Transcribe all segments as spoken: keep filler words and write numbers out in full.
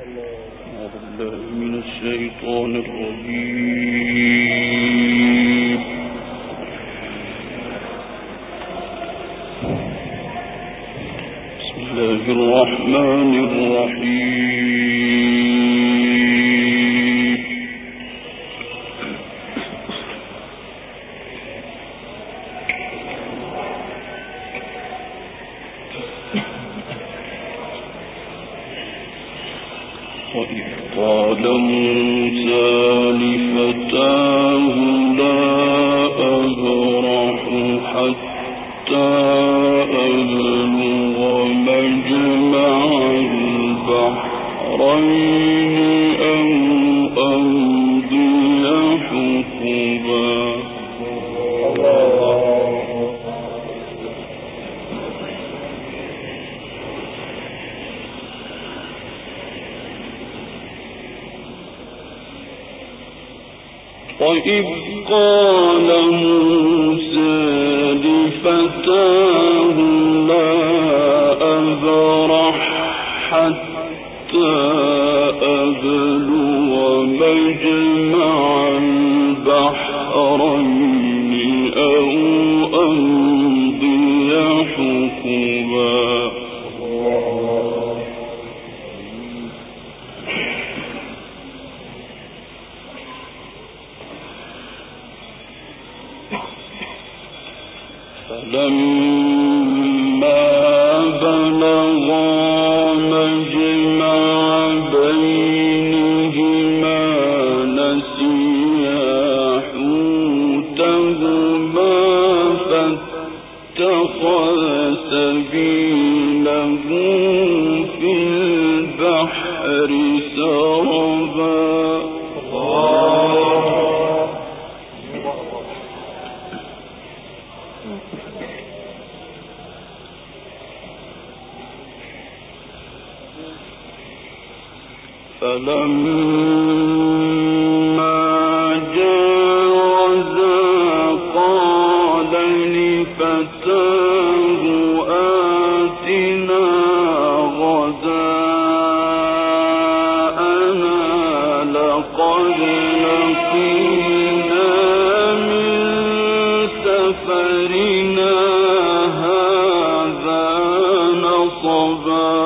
من الشيطان الرجيم. بسم الله الرحمن الرحيم. وإذ قال موسى لفتاه لا أبرح حتى أبلغ مجمع البحرين أو أمضي حقبا. وإذ قال موسى لفتاه لا أبرح حتى أبلغ مجمع البحرين أو أمضي حقبا. فلما بلغا مجمع بينهما نسيا حوتهما فاتخذ سبيله في البحر سربا. فلما جاوزا قال لفتاه آتنا غداءنا لقد لقينا من سفرنا هذا نصبا.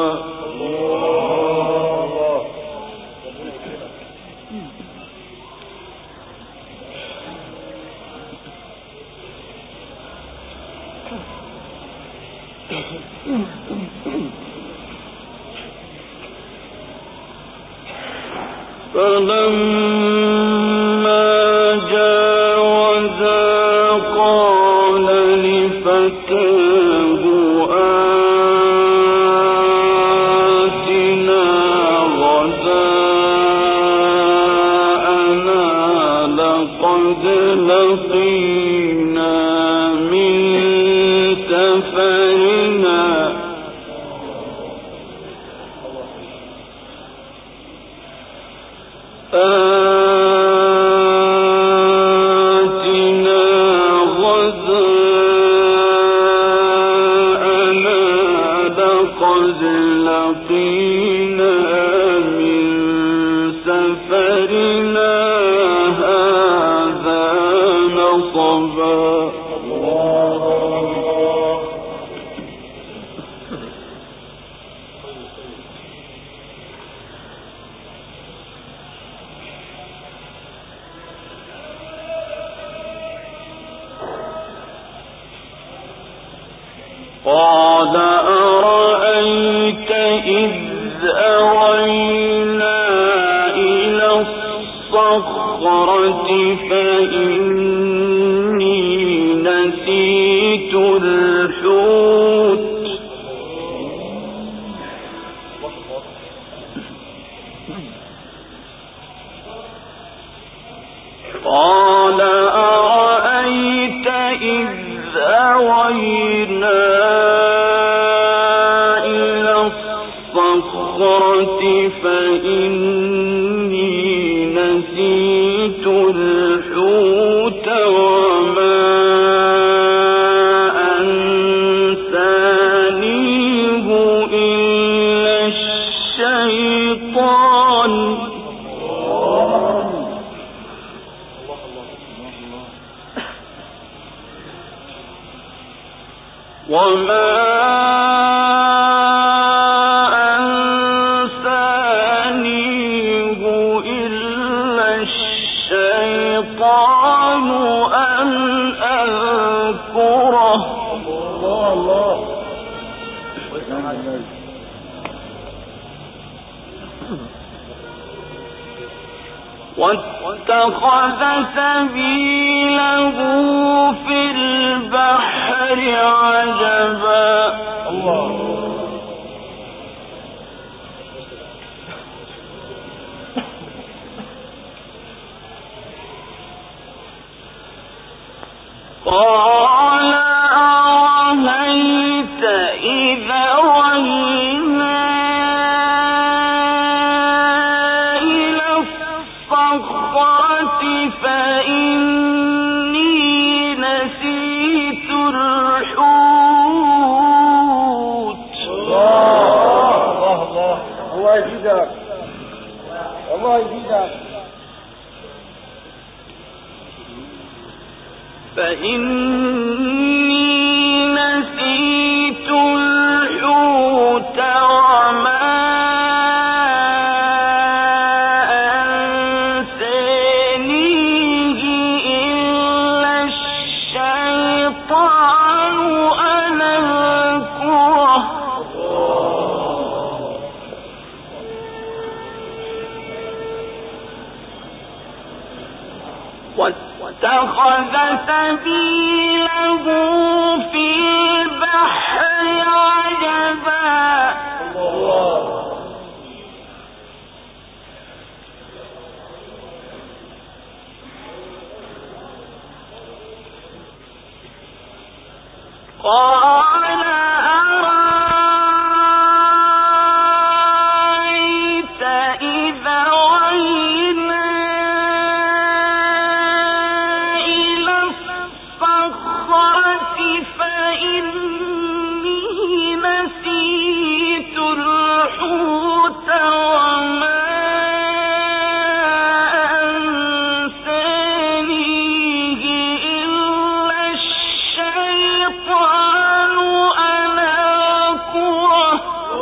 فلما جاوزا قال لفتاه آتنا غداءنا لقد لقينا من سفرنا آتنا غداءنا لقد لقينا من سفرنا هذا نصبا. قال أرأيت إذ أوينا إلى الصخرة فإني نسيت الحوت قال أرأيت إذ أوينا إلى الصخرة فإني نسيت الحوت وما أنسانيه إلا الشيطان وما واتخذ سبيله في البحر عجبا الله قال أرهيت إذا وينا فإني نسيت الحوت الله الله الله الله يزيدك الله يزيدك فإني نسيت الحوت وما واتخذ سبيله في البحر عجبا قال أرأيت إذا وينا إلى الصخرة فإني نسيت الحوت وما أنسانيه إلا الشيطان أن أذكره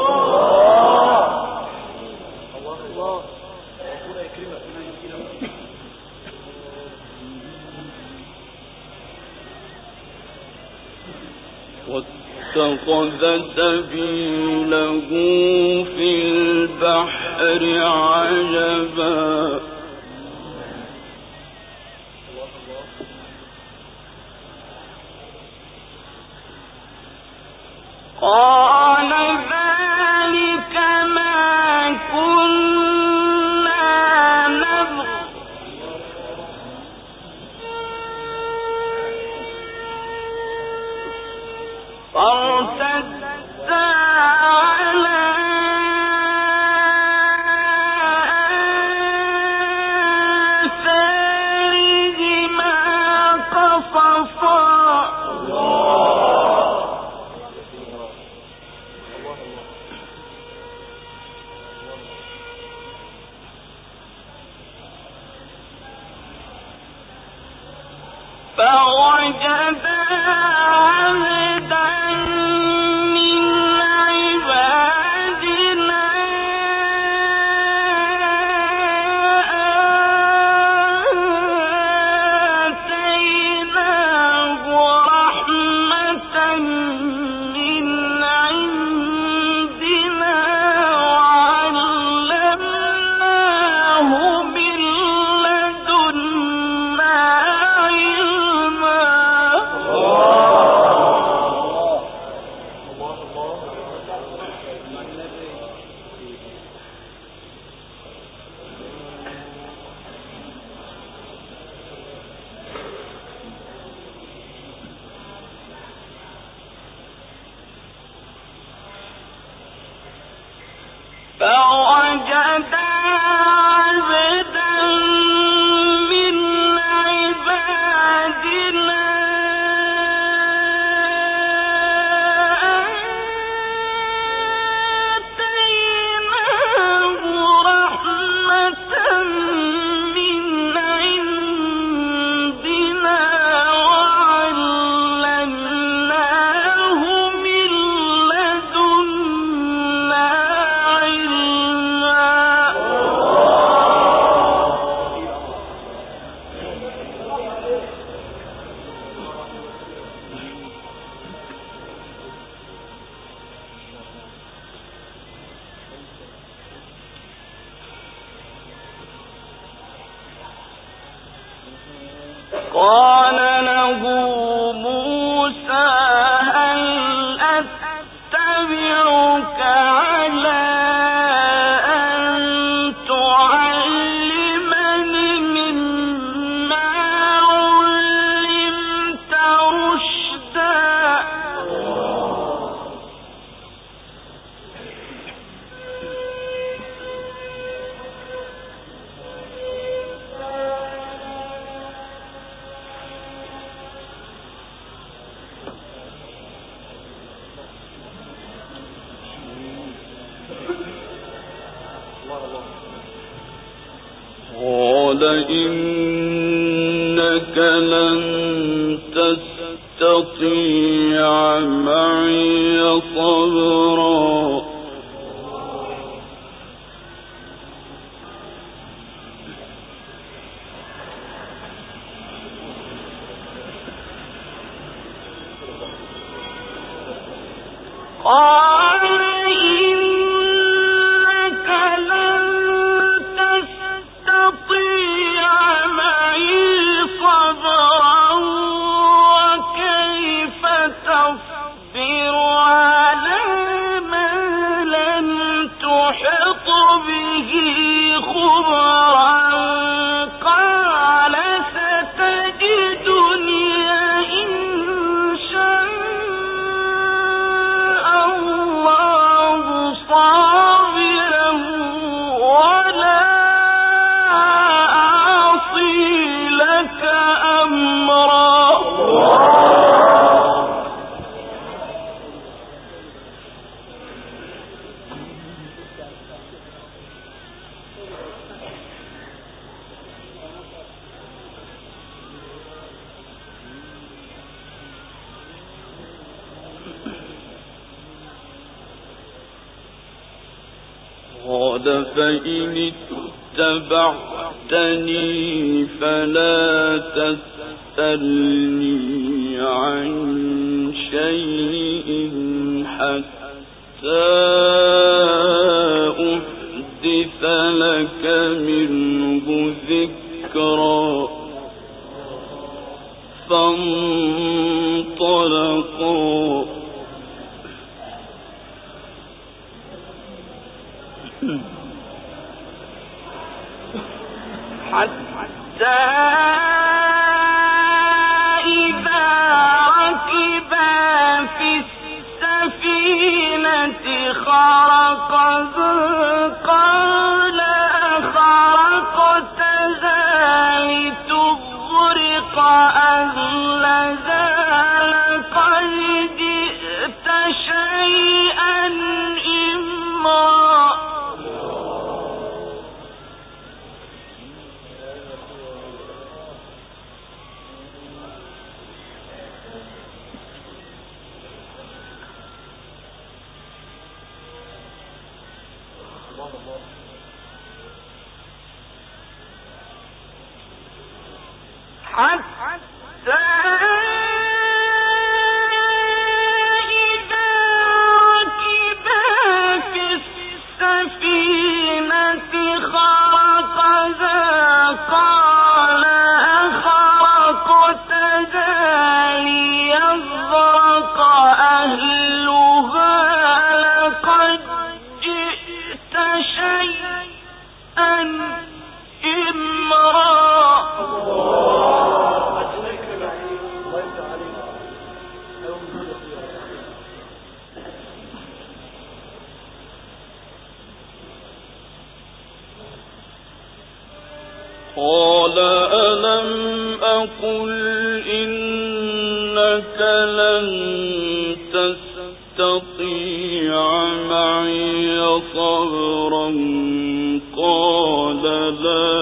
واتخذ سبيله في البحر عجبا قال ذلك ما كنا نبغ فارتدا على آثارهما قصصا فوجدا عبدا من عبادنا آتيناه رحمة من عندنا وعلمناه من لدنا علما فوجد عبدا من عبادنا آتيناه رحمة من عندنا وعلمناه قال له موسى هل أتبعك على أن تعلمني مما علمت رشدا قال إنك لن تستطيع معي صبرا قال إنك لن تستطيع معي صبرا وكيف تصبر على ما لم تحط به خبرا قال ستجدني إن شاء الله صابرا ولا أعصي لك أمرا قال فإن اتبعتني فلا تسألني عن شيء حتى أحدث لك منه ذكرا فانطلقا حتى إذا ركبا في السفينة خرقها قال أخرقتها لتغرق أهلها لقد جئت شيئا إمرا حتى إذا ركبا في السفينة خرقها قال أخرقتها ليغرق أهلها لقد جئت شيئا إمرا قال ألم أقل إنك لن تستطيع معي صبرا قال لا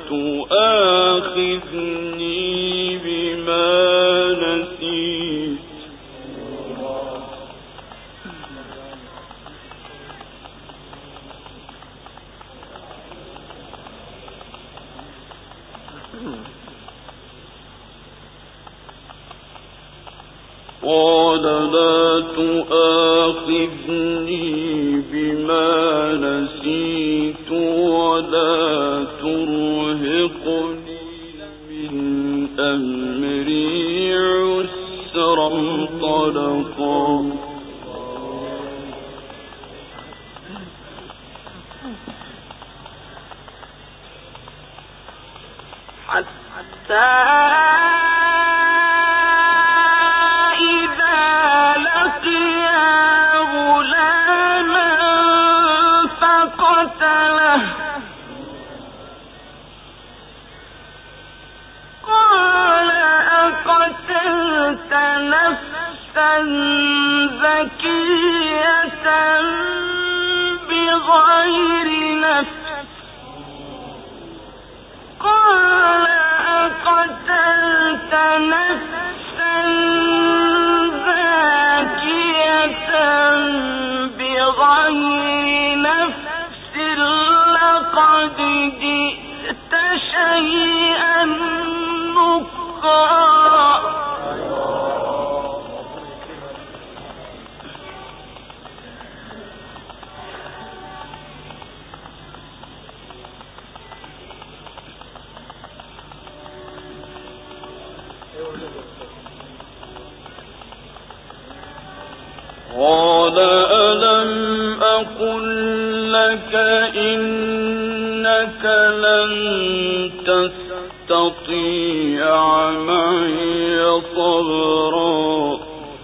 تؤاخذني بما نسيت قال لا تؤاخذني بما نسيت ولا ترهقني من أمري انطلقا حتى قال ألم أقل لك إنك لن تستطيع معي صبرا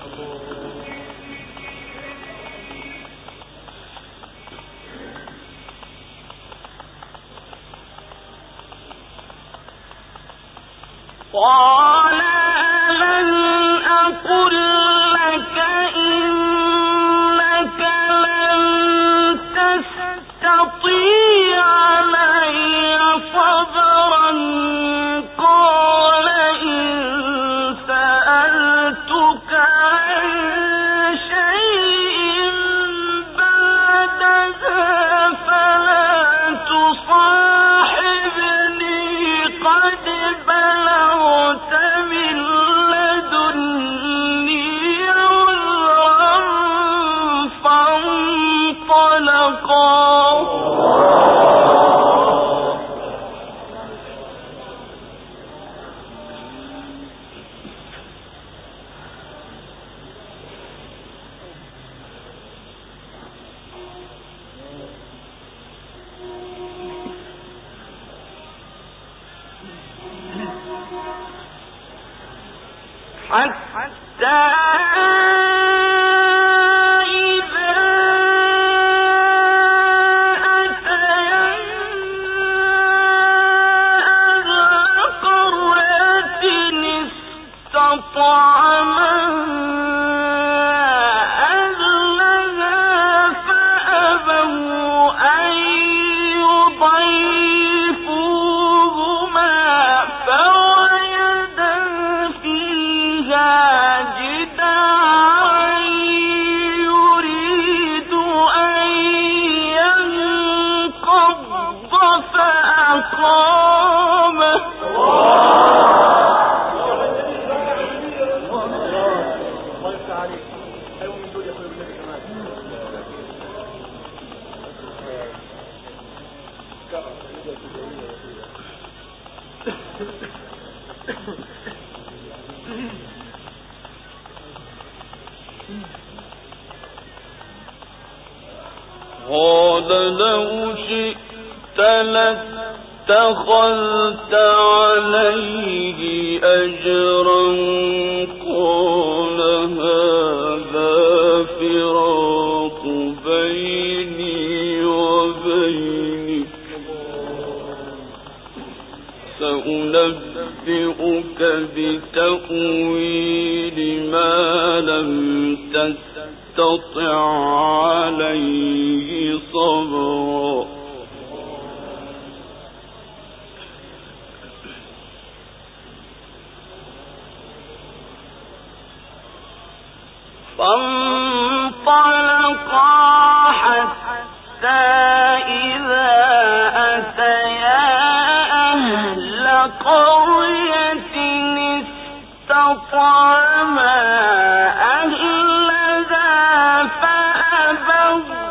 قال ألم أقل لك إنك لن تستطيع معي صبرا قال إن سألتك عن شيء بعدها فلا تصاحبني قد بلغت من لدني عذرا فانطلقا حتى إذا أتيا أهل قرية استطعما أهلها فأبوا أن يضيفوهما فوجدا فيها جدارا يريد أن ينقض فأقامه قال لو شئت لاتخذت عليه أجرا قال هذا فراق بيني وبينك سأنبئك بتأويل ما لم تستطع عليه صبرا فانطلقا حتى إذا أتيا أهل قرية استطعما أهلها فأبوا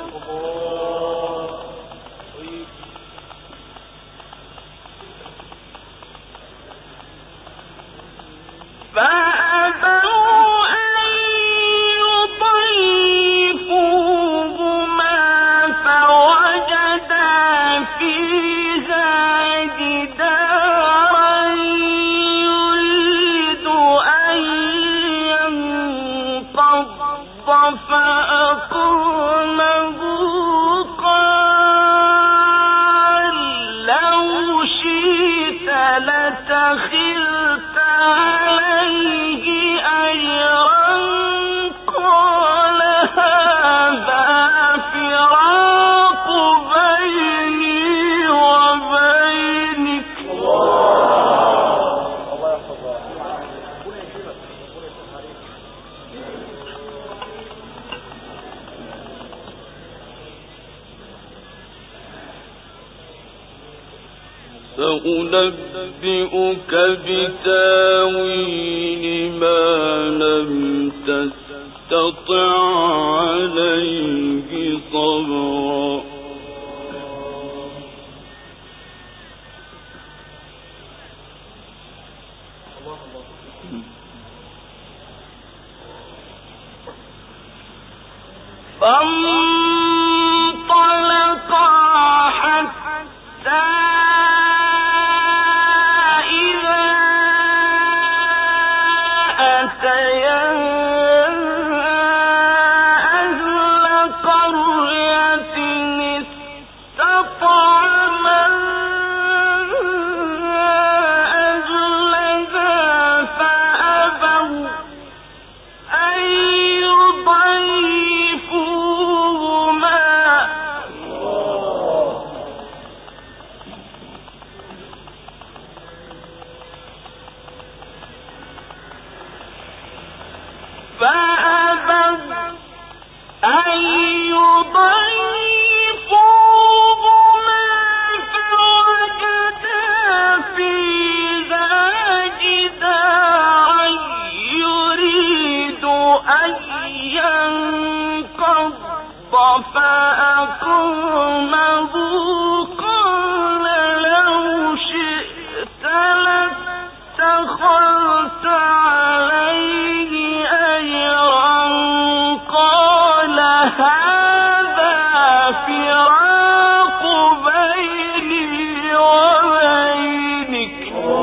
فأبوا أن سأنبئك بتاويل ما لم تستطع عليه صبرا فانطلقا حتى فأقرمه قال لو شئت لاتخذت عليه أجرا قال هذا فراق بيني وبينك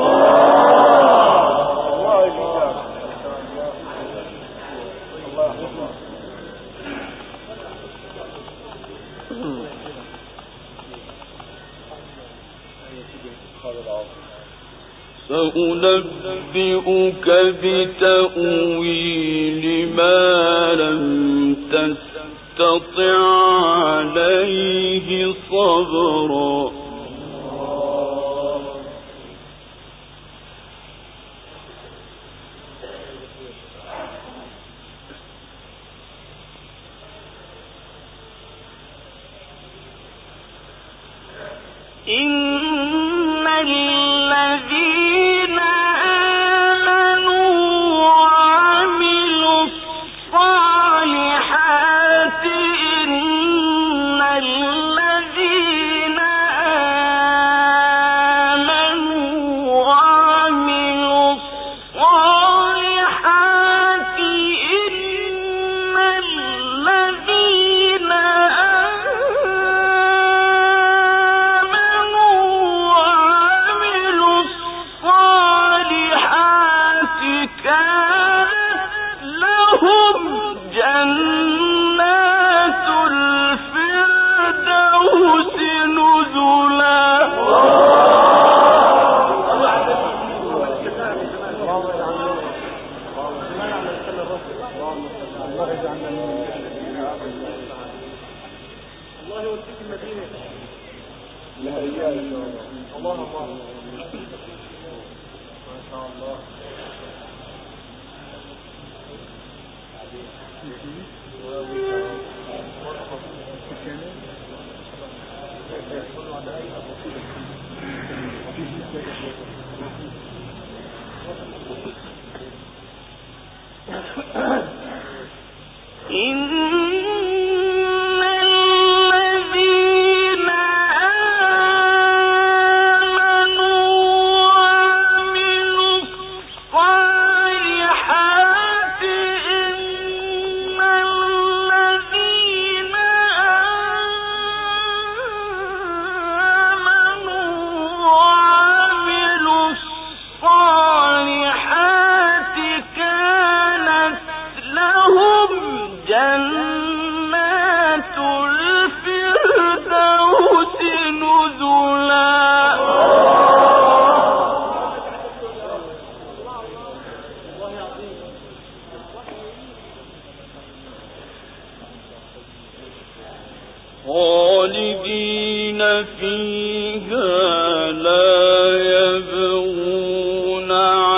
سأنبئك بتأويل ما لم تستطع عليه صبرا إن الذين آمنوا وعملوا الصالحات إن الذين آمنوا وعملوا الصالحات إن الذين جنات الفردوس نزلا الله يوديك المدينة لا إله إلا الله الله الله ما شاء الله إن الذين آمنوا وعملوا الصالحات إن الذين آمنوا وعملوا الصالحات كانت لهم جنات الفردوس نزلا خالدين فيها لا يبغون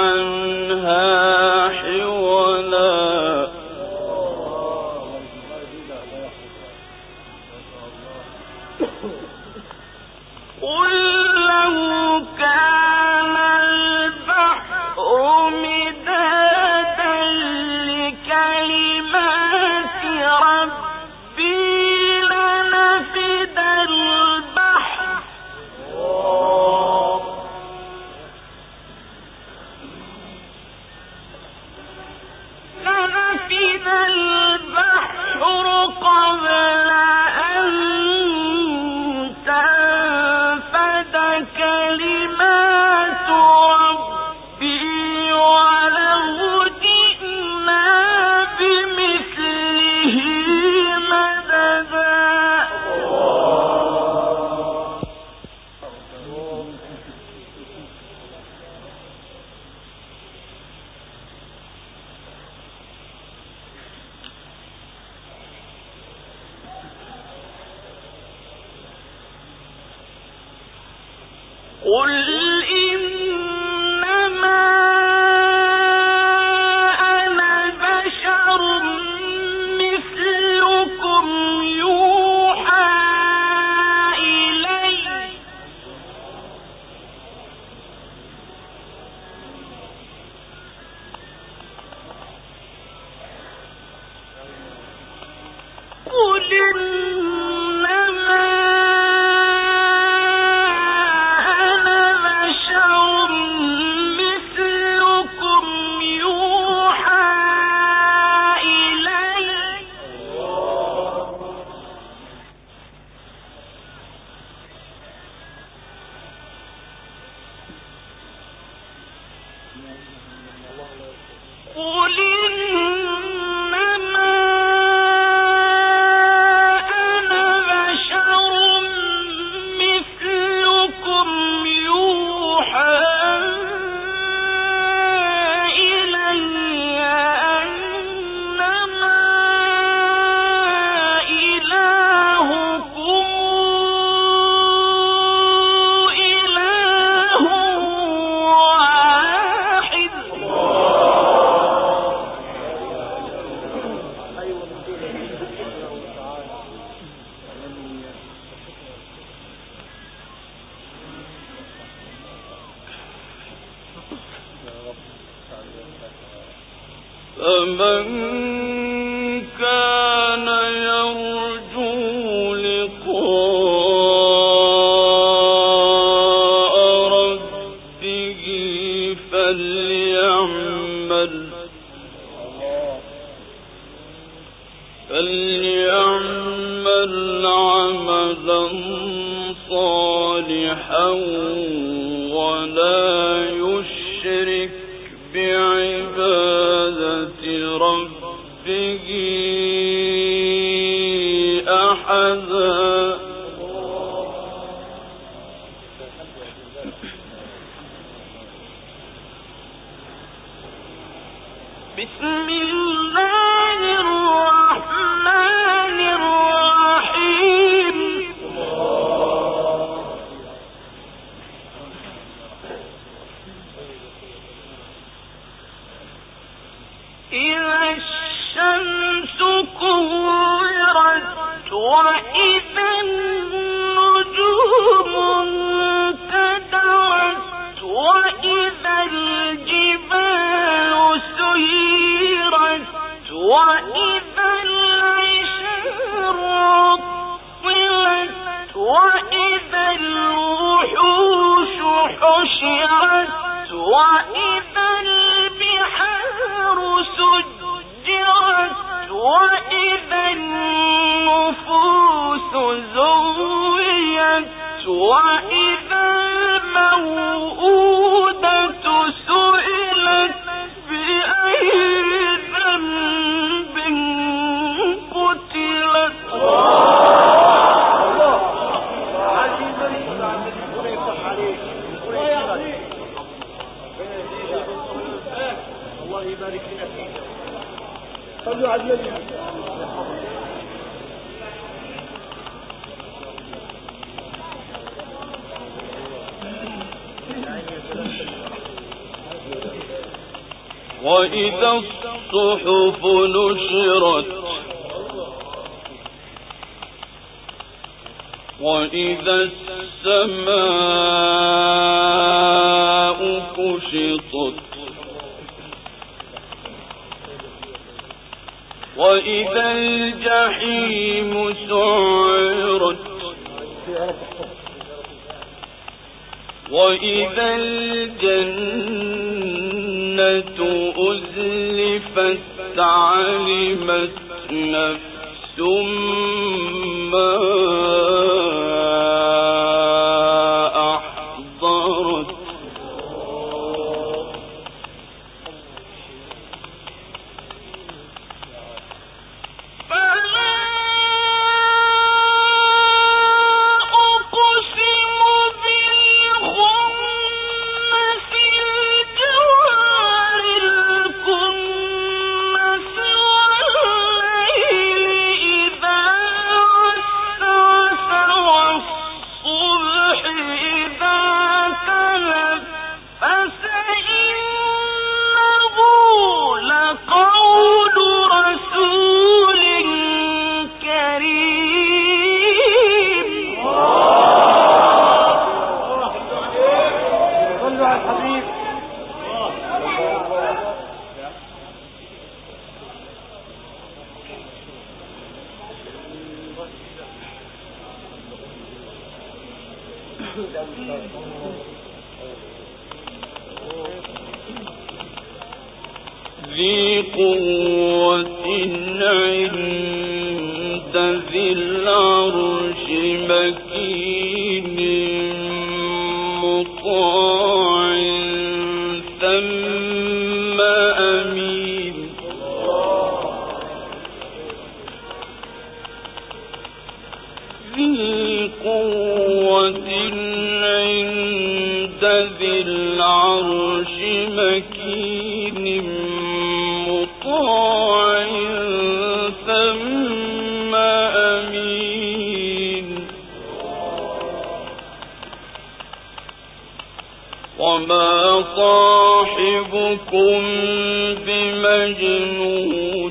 عنها حولا قل لو فمن كان يرجو لقاء ربه فليعمل فليعمل عملا صالحا ولا يشرك بعبادة ربه أحدا. بسم الله الرحمن الرحيم. إذا الشمس كورت وإذا النجوم انكدرت وإذا الجبال سيرت وإذا العشار عطلت وإذا الوحوش حشرت وإذا البحار سجرت وإذا النفوس زويت وإذا الموءودة سئلت بأي ذنب قتلت. الله يبارك لنا فيك. صلوا على النبي. وإذا الصحف نشرت وإذا السماء كشطت وإذا الجحيم سعرت وإذا الجنة أزلفت علمت نفس ما أحضرت. فلا ذي قوة عند ذي العرش مكين مطاع ثم أمين ذي قوة عند ذي العرش مكين مطاع ثم أمين وما صاحبكم بمجنون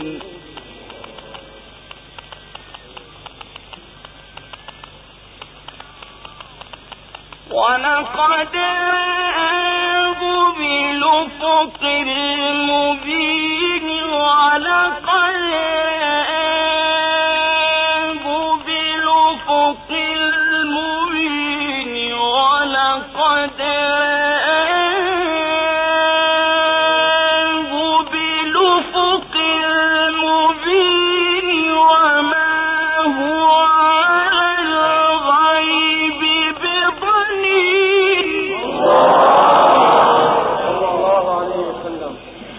ولقد رآه بالأفق المبين ولقد رآه بالأفق المبين ولقد رآه بالأفق المبين وما هو على الغيب بضنين صلى الله عليه وسلم.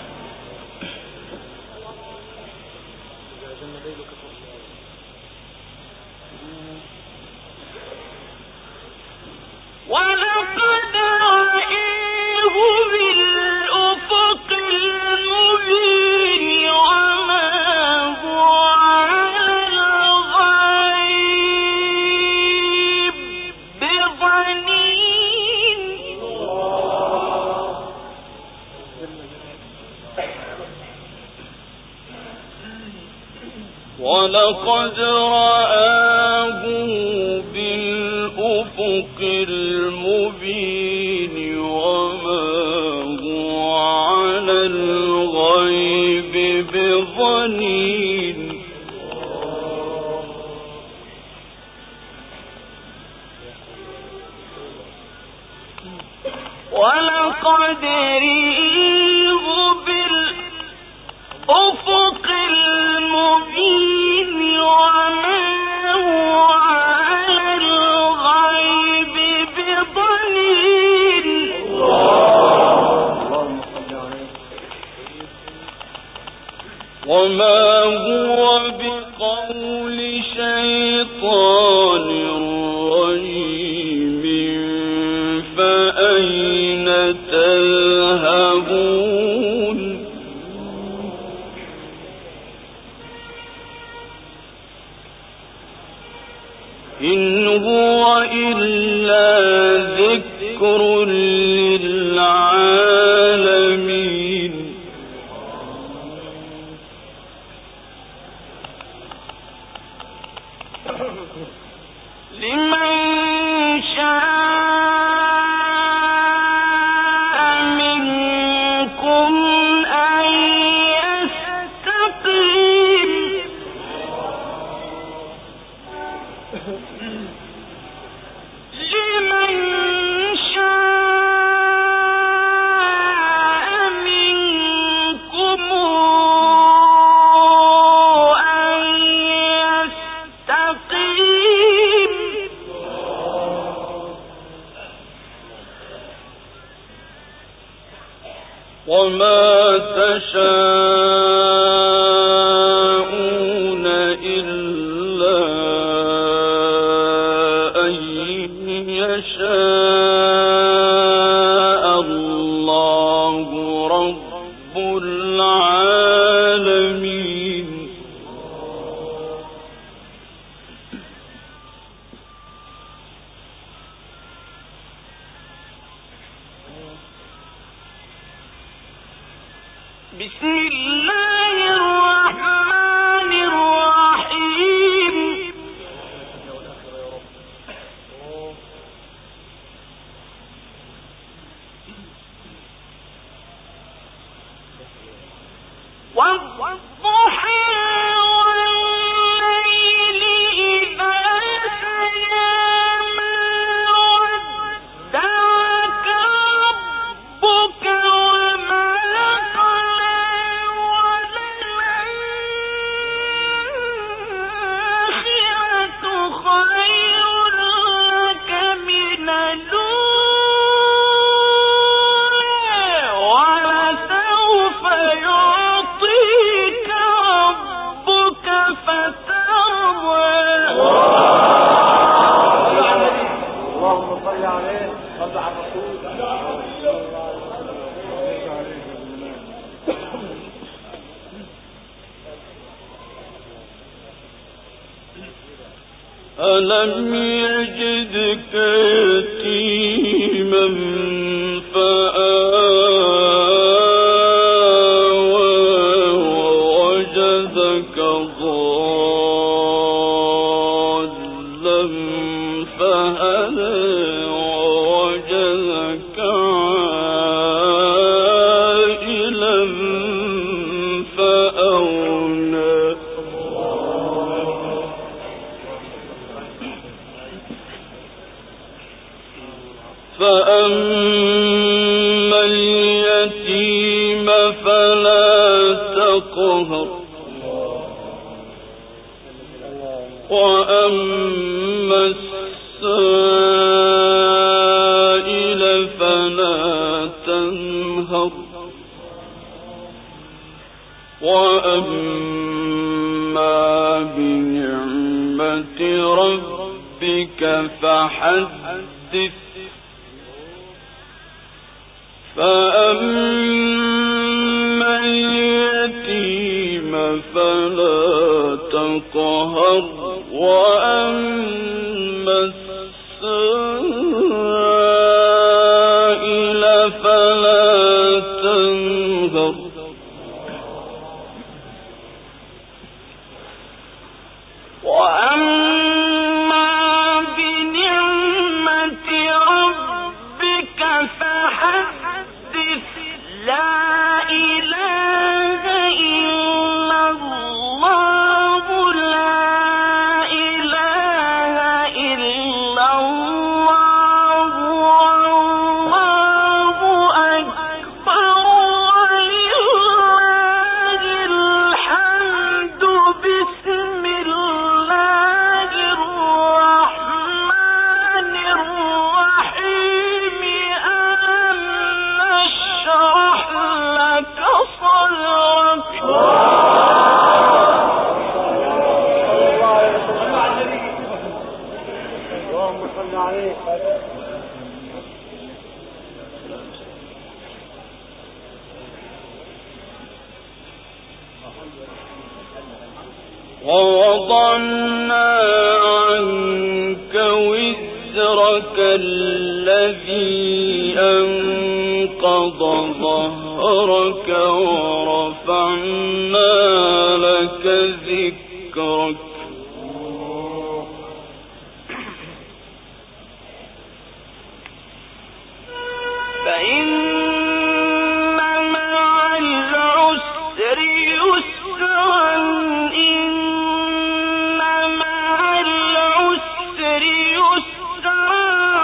ولقد رآه بالأفق المبين وما هو على الغيب بضنين ولقد رآه بالأفق المبين وما هو على الغيب بضنين ولقد رآه بالأفق المبين وما هو على الغيب بضنين اللهم صل عليه. وما هو بقول شيطان رجيم فأين تذهبون إن هو إلا ذكر للعالمين لمن شاء منكم أن يستقيم لمن شاء منكم أن يستقيم وما تشاءون إلا أن يشاء الله رب العالمين بسم الله الرحمن الرحيم والضحى والليل إذا سجى ما ألم يجدك يتيما فآوى ووجدك ضالا فهدى ووجدك عائلا فأغنى فأما اليتيم فلا تقهر وأما السائل فلا تنهر وأما بنعمة ربك فحدث فأما اليتيم فلا تقهر وأما السائل فلا تنهر وأما بنعمة ربك فحدث لا إله إلا الله لا إله إلا الله والله أكبر ولله الحمد بسم الله الرحمن الرحيم ألم نشرح لك صدرك اللهم صل عليه. ووضعنا عنك وزرك الذي أنقض ظهرك ورفعنا لك ذكرك فإن مع العسر يسرا إن مع العسر يسرا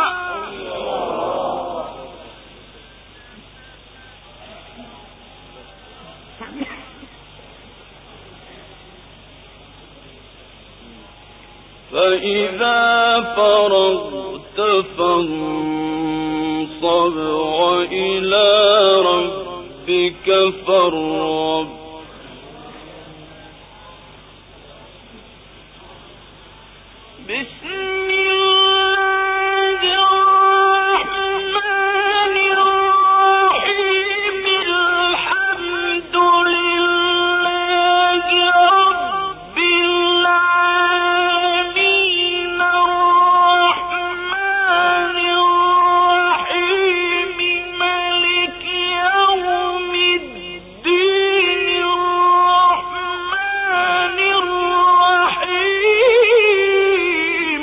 فإذا فرغت فانصب وإلى ربك فارغب بسم الله الرحمن الرحيم الحمد لله رب العالمين الرحمن الرحيم مالك يوم الدين الرحمن الرحيم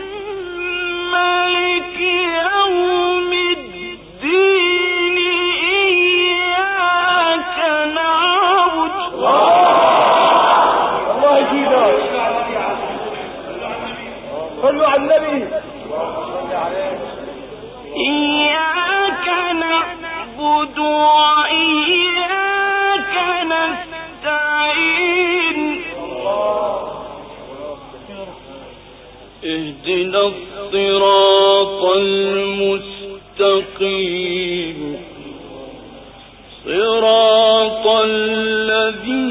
مالك يوم الدين إياك نعبد الله يجيبك. صلوا على النبي. إياك نعبد وإياك نستعين اهدنا الصراط المستقيم صراط الذين